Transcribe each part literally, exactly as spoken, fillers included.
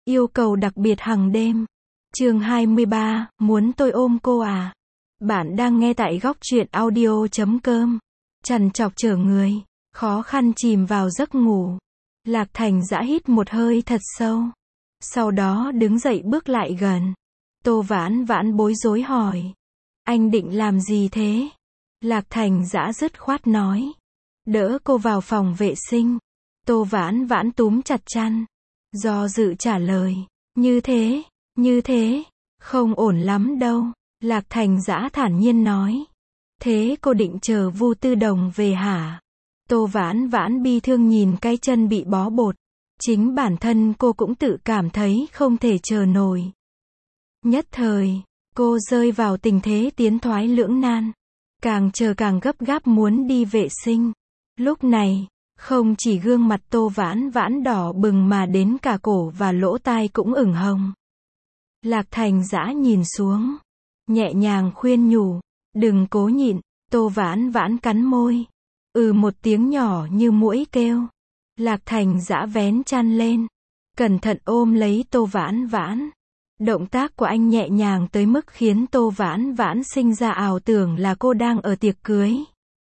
Yêu cầu đặc biệt hàng đêm. Chương hai mươi ba, muốn tôi ôm cô à? Bạn đang nghe tại góc truyện audio chấm com. Trằn trọc chở người, khó khăn chìm vào giấc ngủ. Lạc Thành Dã hít một hơi thật sâu. Sau đó đứng dậy bước lại gần. Tô Vãn Vãn bối rối hỏi. Anh định làm gì thế? Lạc Thành Dã dứt khoát nói. Đỡ cô vào phòng vệ sinh. Tô Vãn Vãn túm chặt chăn. Do dự trả lời. Như thế, như thế, không ổn lắm đâu. Lạc Thành Dã thản nhiên nói. Thế cô định chờ Vu Tư Đồng về hả? Tô Vãn Vãn bi thương nhìn cái chân bị bó bột. Chính bản thân cô cũng tự cảm thấy không thể chờ nổi. Nhất thời, cô rơi vào tình thế tiến thoái lưỡng nan. Càng chờ càng gấp gáp muốn đi vệ sinh. Lúc này, không chỉ gương mặt Tô Vãn Vãn đỏ bừng mà đến cả cổ và lỗ tai cũng ửng hồng. Lạc Thành Dã nhìn xuống, nhẹ nhàng khuyên nhủ, đừng cố nhịn. Tô Vãn Vãn cắn môi, ừ một tiếng nhỏ như muỗi kêu. Lạc Thành Dã vén chăn lên, cẩn thận ôm lấy Tô Vãn Vãn. Động tác của anh nhẹ nhàng tới mức khiến Tô Vãn Vãn sinh ra ảo tưởng là cô đang ở tiệc cưới.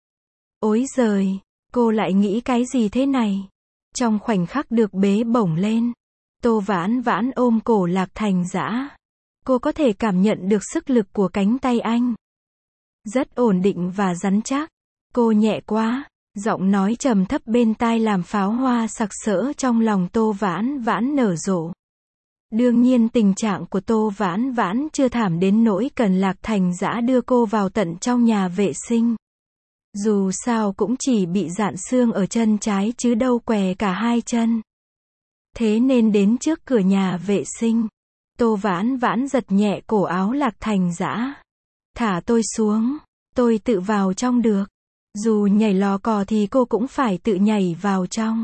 Ối giời, cô lại nghĩ cái gì thế này? Trong khoảnh khắc được bế bổng lên, Tô Vãn Vãn ôm cổ Lạc Thành Dã. Cô có thể cảm nhận được sức lực của cánh tay anh. Rất ổn định và rắn chắc. Cô nhẹ quá, giọng nói trầm thấp bên tai làm pháo hoa sặc sỡ trong lòng Tô Vãn Vãn nở rộ. Đương nhiên tình trạng của Tô Vãn Vãn chưa thảm đến nỗi cần Lạc Thành Dã đưa cô vào tận trong nhà vệ sinh. Dù sao cũng chỉ bị rạn xương ở chân trái chứ đâu què cả hai chân. Thế nên đến trước cửa nhà vệ sinh, Tô Vãn Vãn giật nhẹ cổ áo Lạc Thành Dã. Thả tôi xuống, tôi tự vào trong được. Dù nhảy lò cò thì cô cũng phải tự nhảy vào trong.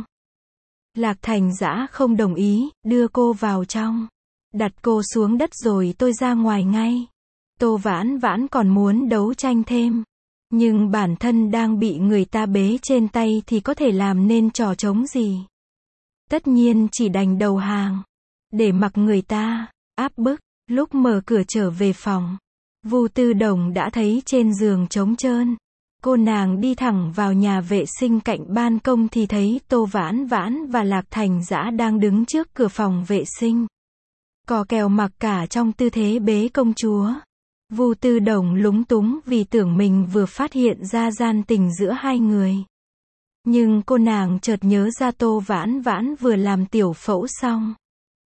Lạc Thành Dã không đồng ý, đưa cô vào trong. Đặt cô xuống đất rồi tôi ra ngoài ngay. Tô Vãn Vãn còn muốn đấu tranh thêm. Nhưng bản thân đang bị người ta bế trên tay thì có thể làm nên trò trống gì. Tất nhiên chỉ đành đầu hàng. Để mặc người ta áp bức. Lúc mở cửa trở về phòng, Vu Tư Đồng đã thấy trên giường trống trơn. Cô nàng đi thẳng vào nhà vệ sinh cạnh ban công thì thấy Tô Vãn Vãn và Lạc Thành Dã đang đứng trước cửa phòng vệ sinh. Cò kèo mặc cả trong tư thế bế công chúa. Vu Tư Đồng lúng túng vì tưởng mình vừa phát hiện ra gian tình giữa hai người. Nhưng cô nàng chợt nhớ ra Tô Vãn Vãn vừa làm tiểu phẫu xong.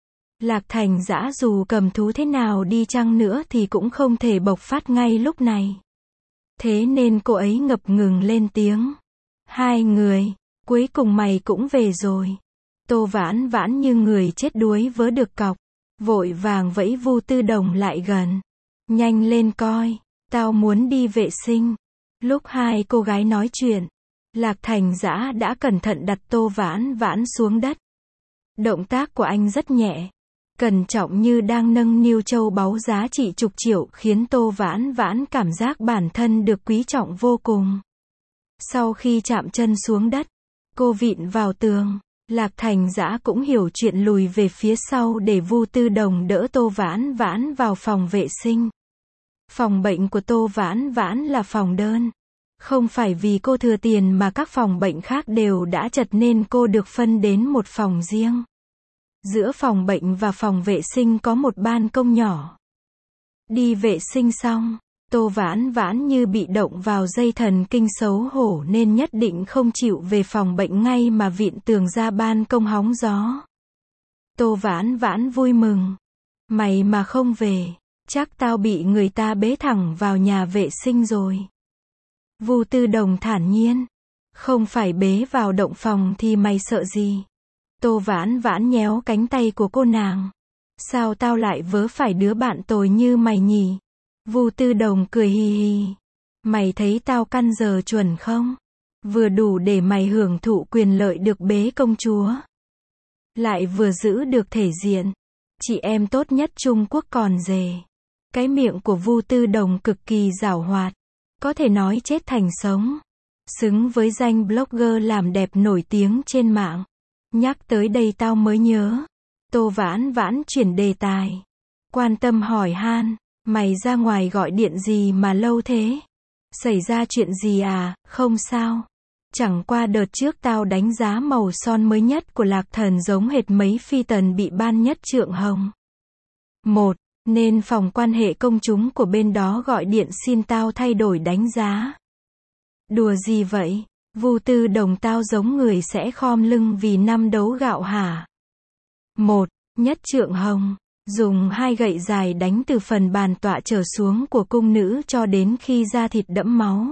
Lạc Thành Dã dù cầm thú thế nào đi chăng nữa thì cũng không thể bộc phát ngay lúc này. Thế nên cô ấy ngập ngừng lên tiếng. Hai người, cuối cùng mày cũng về rồi. Tô Vãn Vãn như người chết đuối vớ được cọc. Vội vàng vẫy Vu Tư Đồng lại gần. Nhanh lên coi, tao muốn đi vệ sinh. Lúc hai cô gái nói chuyện, Lạc Thành Dã đã cẩn thận đặt Tô Vãn Vãn xuống đất. Động tác của anh rất nhẹ, cẩn trọng như đang nâng niu châu báu giá trị chục triệu khiến Tô Vãn Vãn cảm giác bản thân được quý trọng vô cùng. Sau khi chạm chân xuống đất, cô vịn vào tường. Lạc Thành Dã cũng hiểu chuyện lùi về phía sau để Vu Tư Đồng đỡ Tô Vãn Vãn vào phòng vệ sinh. Phòng bệnh của Tô Vãn Vãn là phòng đơn. Không phải vì cô thừa tiền mà các phòng bệnh khác đều đã chật nên cô được phân đến một phòng riêng. Giữa phòng bệnh và phòng vệ sinh có một ban công nhỏ. Đi vệ sinh xong, Tô Vãn Vãn như bị động vào dây thần kinh xấu hổ nên nhất định không chịu về phòng bệnh ngay mà vịn tường ra ban công hóng gió. Tô Vãn Vãn vui mừng. Mày mà không về, chắc tao bị người ta bế thẳng vào nhà vệ sinh rồi. Vu Tư Đồng thản nhiên. Không phải bế vào động phòng thì mày sợ gì? Tô Vãn Vãn nhéo cánh tay của cô nàng. Sao tao lại vớ phải đứa bạn tồi như mày nhỉ? Vu Tư Đồng cười hì hì. Mày thấy tao căn giờ chuẩn không? Vừa đủ để mày hưởng thụ quyền lợi được bế công chúa. Lại vừa giữ được thể diện. Chị em tốt nhất Trung Quốc còn dề. Cái miệng của Vu Tư Đồng cực kỳ giảo hoạt. Có thể nói chết thành sống. Xứng với danh blogger làm đẹp nổi tiếng trên mạng. Nhắc tới đây tao mới nhớ. Tô Vãn Vãn chuyển đề tài. Quan tâm hỏi han, mày ra ngoài gọi điện gì mà lâu thế? Xảy ra chuyện gì à? Không sao. Chẳng qua đợt trước tao đánh giá màu son mới nhất của Lạc Thần giống hệt mấy phi tần bị ban nhất trượng hồng. Một, nên phòng quan hệ công chúng của bên đó gọi điện xin tao thay đổi đánh giá. Đùa gì vậy? Vu Tư Đồng tao giống người sẽ khom lưng vì năm đấu gạo hả? Một, nhất trượng hồng. Dùng hai gậy dài đánh từ phần bàn tọa trở xuống của cung nữ cho đến khi da thịt đẫm máu.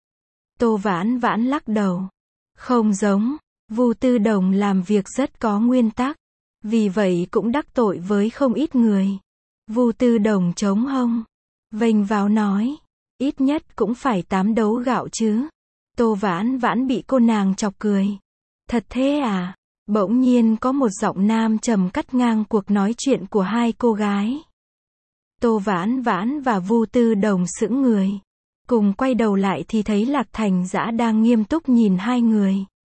Tô Vãn Vãn lắc đầu. Không giống. Vu Tư Đồng làm việc rất có nguyên tắc. Vì vậy cũng đắc tội với không ít người. Vu Tư Đồng chống hông. Vênh váo nói. Ít nhất cũng phải tám đấu gạo chứ. Tô Vãn Vãn bị cô nàng chọc cười. Thật thế à? Bỗng nhiên có một giọng nam trầm cắt ngang cuộc nói chuyện của hai cô gái. Tô Vãn Vãn và Vu Tư Đồng sững người. Cùng quay đầu lại thì thấy Lạc Thành Dã đang nghiêm túc nhìn hai người.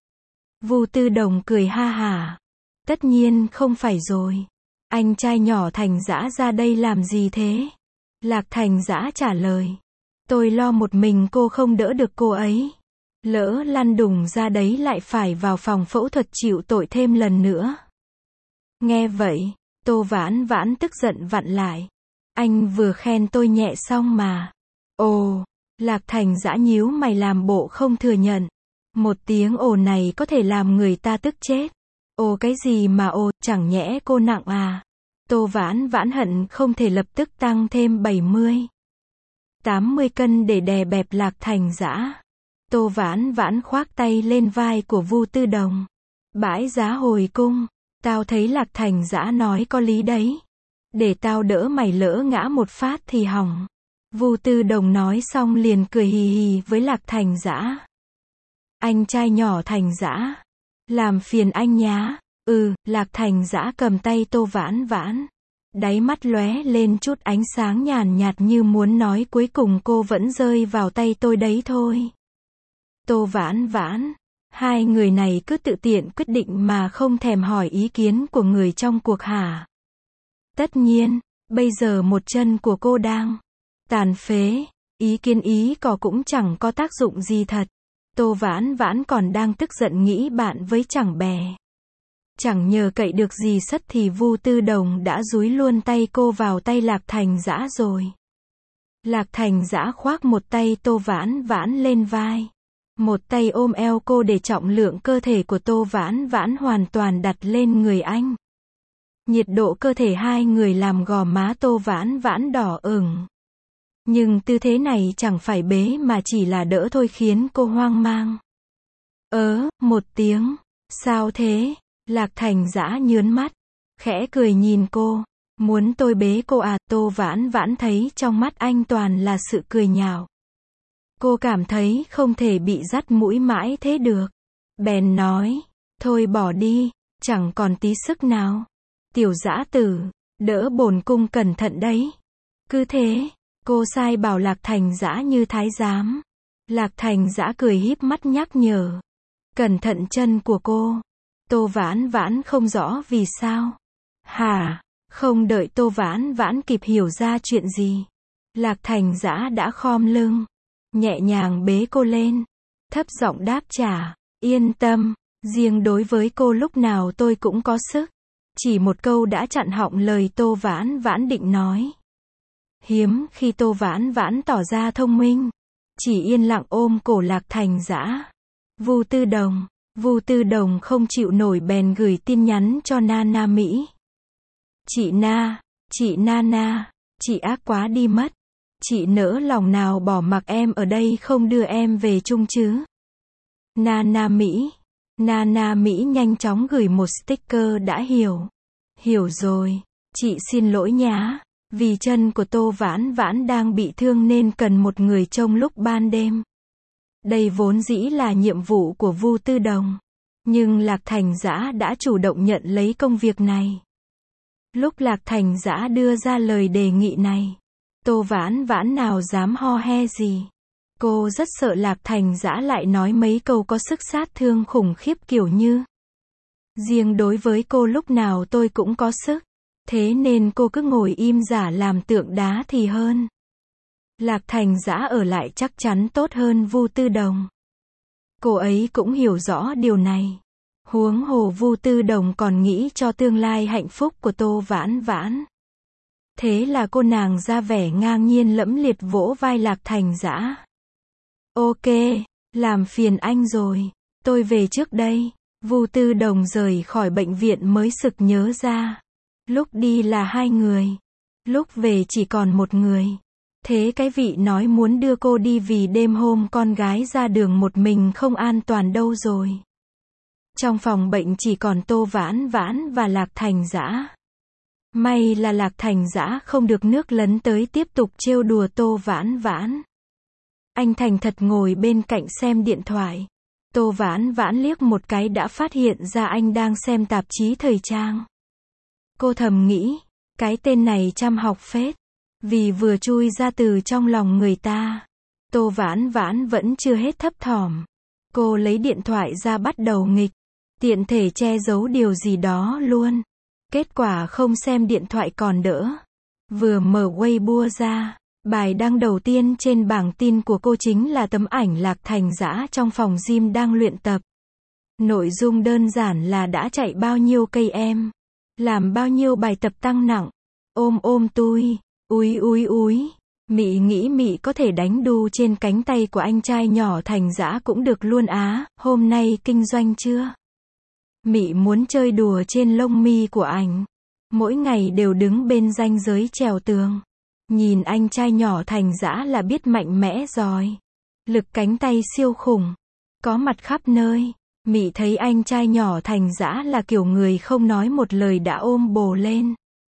Vu Tư Đồng cười ha hả. Tất nhiên không phải rồi. Anh trai nhỏ Thành Dã ra đây làm gì thế? Lạc Thành Dã trả lời. Tôi lo một mình cô không đỡ được cô ấy. Lỡ lăn đùng ra đấy lại phải vào phòng phẫu thuật chịu tội thêm lần nữa. Nghe vậy, Tô Vãn Vãn tức giận vặn lại. Anh vừa khen tôi nhẹ xong mà. Ồ, Lạc Thành Dã nhíu mày làm bộ không thừa nhận. Một tiếng ồ này có thể làm người ta tức chết. Ồ cái gì mà ồ, chẳng nhẽ cô nặng à? Tô Vãn Vãn hận không thể lập tức tăng thêm bảy mươi, tám mươi cân để đè bẹp Lạc Thành Dã. Tô Vãn Vãn khoác tay lên vai của Vu Tư Đồng. Bãi giá hồi cung, tao thấy Lạc Thành Dã nói có lý đấy. Để tao đỡ mày lỡ ngã một phát thì hỏng. Vu Tư Đồng nói xong liền cười hì hì với Lạc Thành Dã. Anh trai nhỏ Thành Dã, làm phiền anh nhá. Ừ, Lạc Thành Dã cầm tay Tô Vãn Vãn. Đáy mắt lóe lên chút ánh sáng nhàn nhạt như muốn nói cuối cùng cô vẫn rơi vào tay tôi đấy thôi. Tô Vãn Vãn, hai người này cứ tự tiện quyết định mà không thèm hỏi ý kiến của người trong cuộc hả? Tất nhiên, bây giờ một chân của cô đang tàn phế, ý kiến ý cò cũng chẳng có tác dụng gì thật. Tô Vãn Vãn còn đang tức giận nghĩ bạn với chẳng bè. Chẳng nhờ cậy được gì sất thì Vu Tư Đồng đã dúi luôn tay cô vào tay Lạc Thành Dã rồi. Lạc Thành Dã khoác một tay Tô Vãn Vãn lên vai. Một tay ôm eo cô để trọng lượng cơ thể của Tô Vãn Vãn hoàn toàn đặt lên người anh. Nhiệt độ cơ thể hai người làm gò má Tô Vãn Vãn đỏ ửng. Nhưng tư thế này chẳng phải bế mà chỉ là đỡ thôi khiến cô hoang mang. Ớ, một tiếng. Sao thế? Lạc Thành Dã nhớn mắt. Khẽ cười nhìn cô. Muốn tôi bế cô à? Tô Vãn Vãn thấy trong mắt anh toàn là sự cười nhạo. Cô cảm thấy không thể bị dắt mũi mãi thế được. Bèn nói. Thôi bỏ đi. Chẳng còn tí sức nào. Tiểu Dã tử. Đỡ bổn cung cẩn thận đấy. Cứ thế. Cô sai bảo Lạc Thành Dã như thái giám. Lạc Thành Dã cười híp mắt nhắc nhở. Cẩn thận chân của cô. Tô Vãn Vãn không rõ vì sao. Hả? Không đợi Tô Vãn Vãn kịp hiểu ra chuyện gì. Lạc Thành Dã đã khom lưng. Nhẹ nhàng bế cô lên. Thấp giọng đáp trả. Yên tâm. Riêng đối với cô lúc nào tôi cũng có sức. Chỉ một câu đã chặn họng lời Tô Vãn Vãn định nói. Hiếm khi Tô Vãn Vãn tỏ ra thông minh. Chỉ yên lặng ôm cổ Lạc Thành Dã. Vu Tư Đồng. Vu Tư Đồng không chịu nổi bèn gửi tin nhắn cho Nana Mỹ. Chị Na, chị Nana, chị ác quá đi mất. Chị nỡ lòng nào bỏ mặc em ở đây không đưa em về chung chứ? Nana Mỹ. Nana Mỹ nhanh chóng gửi một sticker đã hiểu. Hiểu rồi, chị xin lỗi nhá. Vì chân của Tô Vãn Vãn đang bị thương nên cần một người trông lúc ban đêm. Đây vốn dĩ là nhiệm vụ của Vu Tư Đồng. Nhưng Lạc Thành Dã đã chủ động nhận lấy công việc này. Lúc Lạc Thành Dã đưa ra lời đề nghị này, Tô Vãn Vãn nào dám ho he gì. Cô rất sợ Lạc Thành Dã lại nói mấy câu có sức sát thương khủng khiếp kiểu như Riêng đối với cô lúc nào tôi cũng có sức. Thế nên cô cứ ngồi im giả làm tượng đá thì hơn. Lạc Thành Dã ở lại chắc chắn tốt hơn Vu Tư Đồng. Cô ấy cũng hiểu rõ điều này. Huống hồ Vu Tư Đồng còn nghĩ cho tương lai hạnh phúc của Tô Vãn Vãn. Thế là cô nàng ra vẻ ngang nhiên lẫm liệt vỗ vai Lạc Thành Dã. Ok, làm phiền anh rồi. Tôi về trước đây. Vu Tư Đồng rời khỏi bệnh viện mới sực nhớ ra. Lúc đi là hai người. Lúc về chỉ còn một người. Thế cái vị nói muốn đưa cô đi vì đêm hôm con gái ra đường một mình không an toàn đâu rồi. Trong phòng bệnh chỉ còn Tô Vãn Vãn và Lạc Thành Dã. May là Lạc Thành Dã không được nước lấn tới tiếp tục trêu đùa Tô Vãn Vãn. Anh thành thật ngồi bên cạnh xem điện thoại. Tô Vãn Vãn liếc một cái đã phát hiện ra anh đang xem tạp chí thời trang. Cô thầm nghĩ, cái tên này chăm học phết. Vì vừa chui ra từ trong lòng người ta. Tô Vãn Vãn vẫn chưa hết thấp thỏm. Cô lấy điện thoại ra bắt đầu nghịch. Tiện thể che giấu điều gì đó luôn. Kết quả không xem điện thoại còn đỡ. Vừa mở Weibo ra, bài đăng đầu tiên trên bảng tin của cô chính là tấm ảnh Lạc Thành Dã trong phòng gym đang luyện tập. Nội dung đơn giản là đã chạy bao nhiêu cây em, làm bao nhiêu bài tập tăng nặng, ôm ôm tui, úi úi úi. Mị nghĩ mị có thể đánh đu trên cánh tay của anh trai nhỏ Thành Dã cũng được luôn á, hôm nay kinh doanh chưa? Mị muốn chơi đùa trên lông mi của ảnh. Mỗi ngày đều đứng bên ranh giới trèo tường. Nhìn anh trai nhỏ Thành Dã là biết mạnh mẽ rồi. Lực cánh tay siêu khủng. Có mặt khắp nơi. Mị thấy anh trai nhỏ Thành Dã là kiểu người không nói một lời đã ôm bồ lên.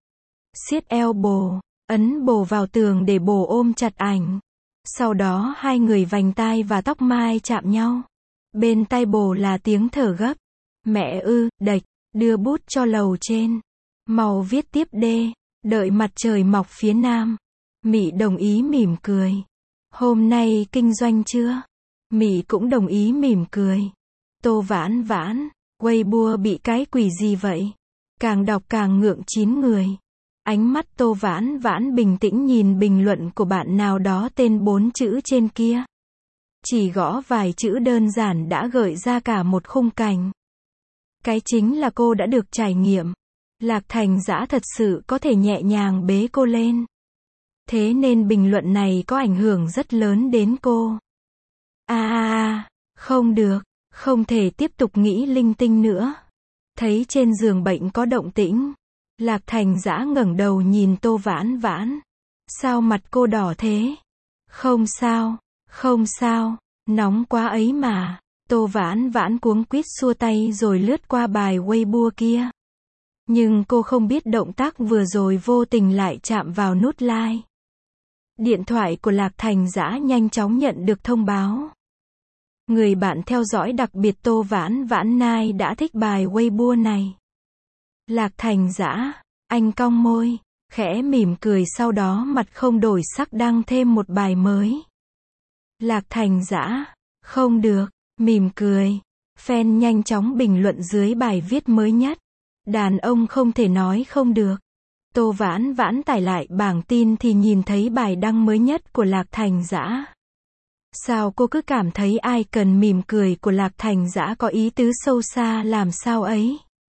Siết eo bồ, ấn bồ vào tường để bồ ôm chặt ảnh. Sau đó hai người vành tai và tóc mai chạm nhau. Bên tai bồ là tiếng thở gấp. Mẹ ư, đệch, đưa bút cho lầu trên. Màu viết tiếp đê, đợi mặt trời mọc phía nam. Mị đồng ý mỉm cười. Hôm nay kinh doanh chưa? Mị cũng đồng ý mỉm cười. Tô Vãn Vãn, Weibo bị cái quỷ gì vậy? Càng đọc càng ngượng chín người. Ánh mắt Tô Vãn Vãn bình tĩnh nhìn bình luận của bạn nào đó tên bốn chữ trên kia. Chỉ gõ vài chữ đơn giản đã gợi ra cả một khung cảnh. Cái chính là cô đã được trải nghiệm. Lạc Thành Dã thật sự có thể nhẹ nhàng bế cô lên. Thế nên bình luận này có ảnh hưởng rất lớn đến cô. À à à, không được, không thể tiếp tục nghĩ linh tinh nữa. Thấy trên giường bệnh có động tĩnh. Lạc Thành Dã ngẩng đầu nhìn Tô Vãn Vãn. Sao mặt cô đỏ thế? Không sao, không sao, nóng quá ấy mà. Tô Vãn Vãn cuống quýt xua tay rồi lướt qua bài Weibo kia. Nhưng cô không biết động tác vừa rồi vô tình lại chạm vào nút like. Điện thoại của Lạc Thành Dã nhanh chóng nhận được thông báo. Người bạn theo dõi đặc biệt Tô Vãn Vãn Nai đã thích bài Weibo này. Lạc Thành Dã, anh cong môi, khẽ mỉm cười sau đó mặt không đổi sắc đăng thêm một bài mới. Lạc Thành Dã, không được, mỉm cười. Fan nhanh chóng bình luận dưới bài viết mới nhất. Đàn ông không thể nói không được. Tô Vãn Vãn tải lại bảng tin thì nhìn thấy bài đăng mới nhất của Lạc Thành Dã. Sao cô cứ cảm thấy ai cần mỉm cười của Lạc Thành Dã có ý tứ sâu xa làm sao ấy?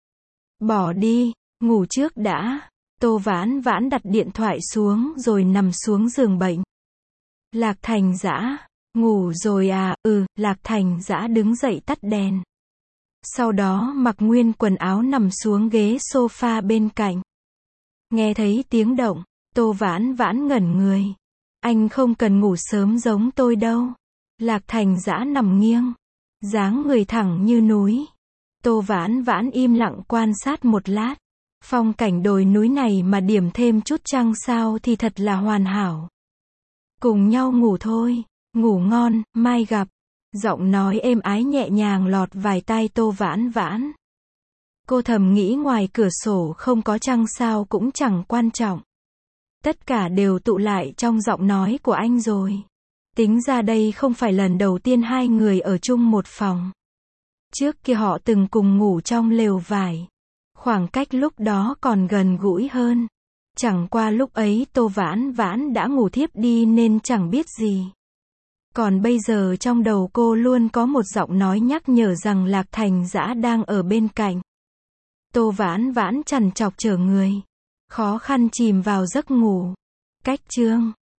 Bỏ đi, ngủ trước đã. Tô Vãn Vãn đặt điện thoại xuống rồi nằm xuống giường bệnh. Lạc Thành Dã, ngủ rồi à? Ừ, Lạc Thành Dã đứng dậy tắt đèn. Sau đó mặc nguyên quần áo nằm xuống ghế sofa bên cạnh. Nghe thấy tiếng động, Tô Vãn Vãn ngẩn người. Anh không cần ngủ sớm giống tôi đâu. Lạc Thành Dã nằm nghiêng, dáng người thẳng như núi. Tô Vãn Vãn im lặng quan sát một lát. Phong cảnh đồi núi này mà điểm thêm chút trăng sao thì thật là hoàn hảo. Cùng nhau ngủ thôi, ngủ ngon, mai gặp. Giọng nói êm ái nhẹ nhàng lọt vài tai Tô Vãn Vãn. Cô thầm nghĩ ngoài cửa sổ không có trăng sao cũng chẳng quan trọng. Tất cả đều tụ lại trong giọng nói của anh rồi. Tính ra đây không phải lần đầu tiên hai người ở chung một phòng. Trước kia họ từng cùng ngủ trong lều vải. Khoảng cách lúc đó còn gần gũi hơn. Chẳng qua lúc ấy Tô Vãn Vãn đã ngủ thiếp đi nên chẳng biết gì. Còn bây giờ trong đầu cô luôn có một giọng nói nhắc nhở rằng Lạc Thành Dã đang ở bên cạnh. Tô Vãn Vãn trằn trọc trở người. Khó khăn chìm vào giấc ngủ. Cách chương